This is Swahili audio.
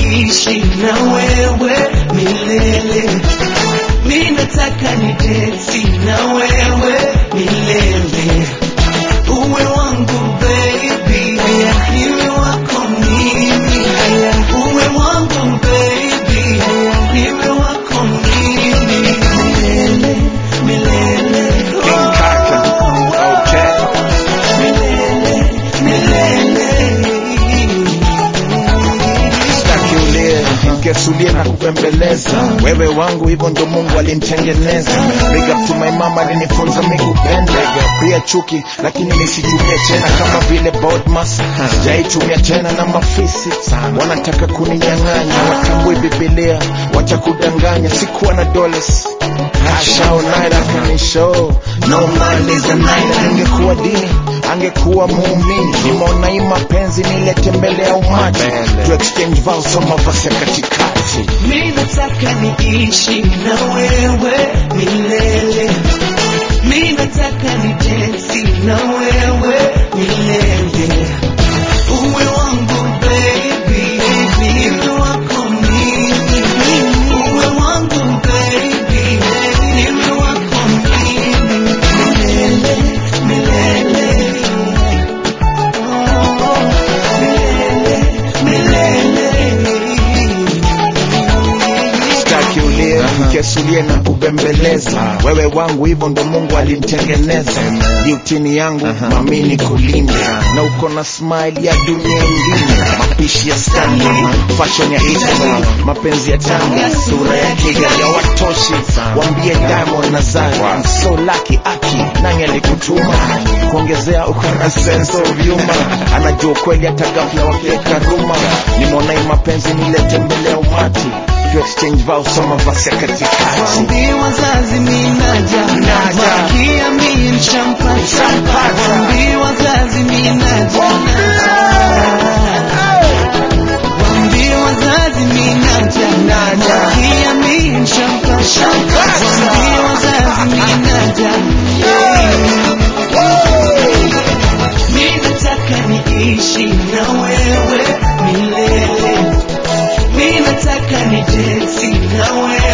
niishi na wewe milele. Mimi nataka nidensi na wewe milele. Uwe wangu baby, niwe wako mimi. Uwe wangu baby, niwe wako mimi. Milele, milele. King Kaka, okay. Milele, milele. Sitaki ulie, ningesulie na kubembeleza. Wewe wangu hivyo ndo Mungu alinitengeneza. Big up to my mama alinifunza mimi kupenda. Pia chuki lakini nisitumie tena kama vile Bodmas. Sijaitumia tena na mafisi wanataka kuninyang'anya. Watambui Biblia, wacha kudanganya. Sikuwa na dollars, Ashao naira kanisho. No man is a night. Angekuwa dini, angekuwa muumini. Nimeona hii mapenzi nilete mbele ya umati. To exchange vows so mavasi ya katikati. Mimi nataka niishi na wewe milele. Mimi nataka nidensi na wewe milele. Uwe wangu baby, niwe wako mimi. Uwe wangu baby, niwe wako mimi. Milele, milele. Oh, milele, milele. Sitaki ulie, nikesulie na kubembeleza. Wewe wangu hivyo ndo Mungu alinitengeneza. Duty yangu mamini kulinda. Na uko na smile ya dunia ingine. Mapishi ya Stanley, fashion ya Italy, mapenzi ya Tanga, sura ya Kigali ya watoshi. Wambie Diamond na Zari, I'm so lucky aki. Nani alikutuma? Kuongezea uko na sense of humor. Anajua kweli hata ghafla wakiweka ruma. Nimeona hii mapenzi nilete mbele ya umati. To exchange vows so mavasi ya katikati. Wambie wazazi mimi naja, malkia mimi nishampata. Wambie wazazi mimi naja, wambie wazazi mimi naja, malkia mimi nishampata. Wambie wazazi mimi naja. Mimi nataka niishi na wewe milele. Mimi nataka nidensi na wewe